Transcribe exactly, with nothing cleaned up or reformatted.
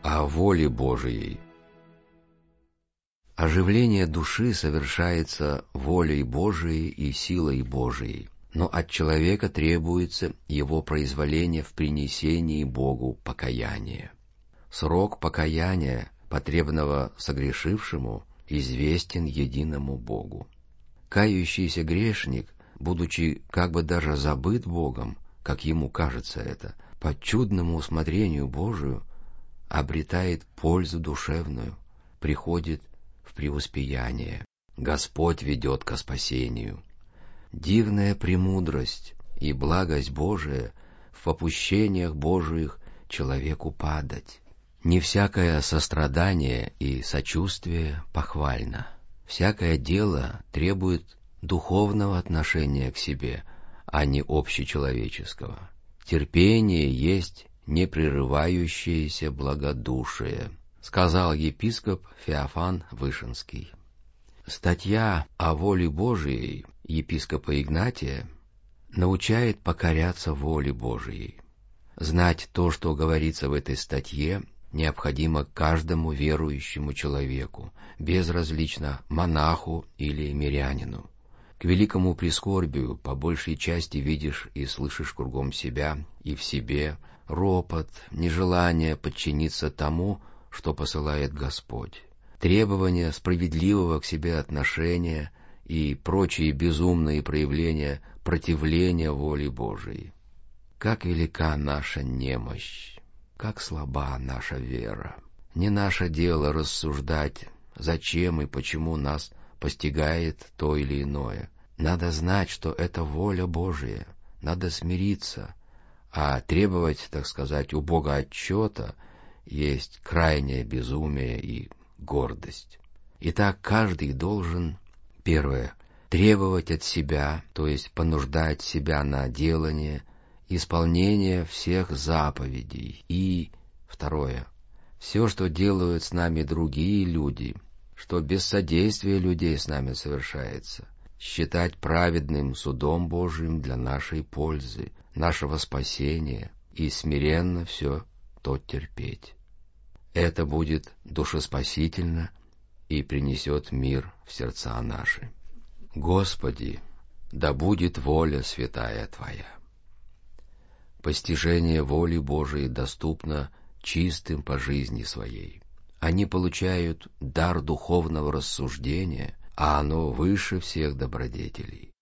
о воле Божией. Оживление души совершается волей Божией и силой Божией, но от человека требуется его произволение в принесении Богу покаяния. Срок покаяния, потребного согрешившему, известен единому Богу. Кающийся грешник, будучи как бы даже забыт Богом, как ему кажется это, по чудному усмотрению Божию, обретает пользу душевную, приходит в преуспеяние. Господь ведет ко спасению. Дивная премудрость и благость Божия в попущениях Божиих человеку падать. Не всякое сострадание и сочувствие похвально. Всякое дело требует духовного отношения к себе, а не общечеловеческого. Терпение есть непрерывающееся благодушие, сказал епископ Феофан Вышинский. Статья о воле Божией епископа Игнатия научает покоряться воле Божией. Знать то, что говорится в этой статье, необходимо каждому верующему человеку, безразлично монаху или мирянину. К великому прискорбию по большей части видишь и слышишь кругом себя и в себе ропот, нежелание подчиниться тому, что посылает Господь, требование справедливого к себе отношения и прочие безумные проявления противления воле Божией. Как велика наша немощь, как слаба наша вера. Не наше дело рассуждать, зачем и почему нас постигает то или иное. Надо знать, что это воля Божия, надо смириться, а требовать, так сказать, у Бога отчета есть крайнее безумие и гордость. Итак, каждый должен, первое, требовать от себя, то есть понуждать себя на делание, исполнение всех заповедей, и, второе, все, что делают с нами другие люди, что без содействия людей с нами совершается, считать праведным судом Божиим для нашей пользы, нашего спасения, и смиренно все то терпеть. Это будет душеспасительно и принесет мир в сердца наши. Господи, да будет воля святая Твоя. Постижение воли Божией доступно чистым по жизни своей. Они получают дар духовного рассуждения, а оно выше всех добродетелей.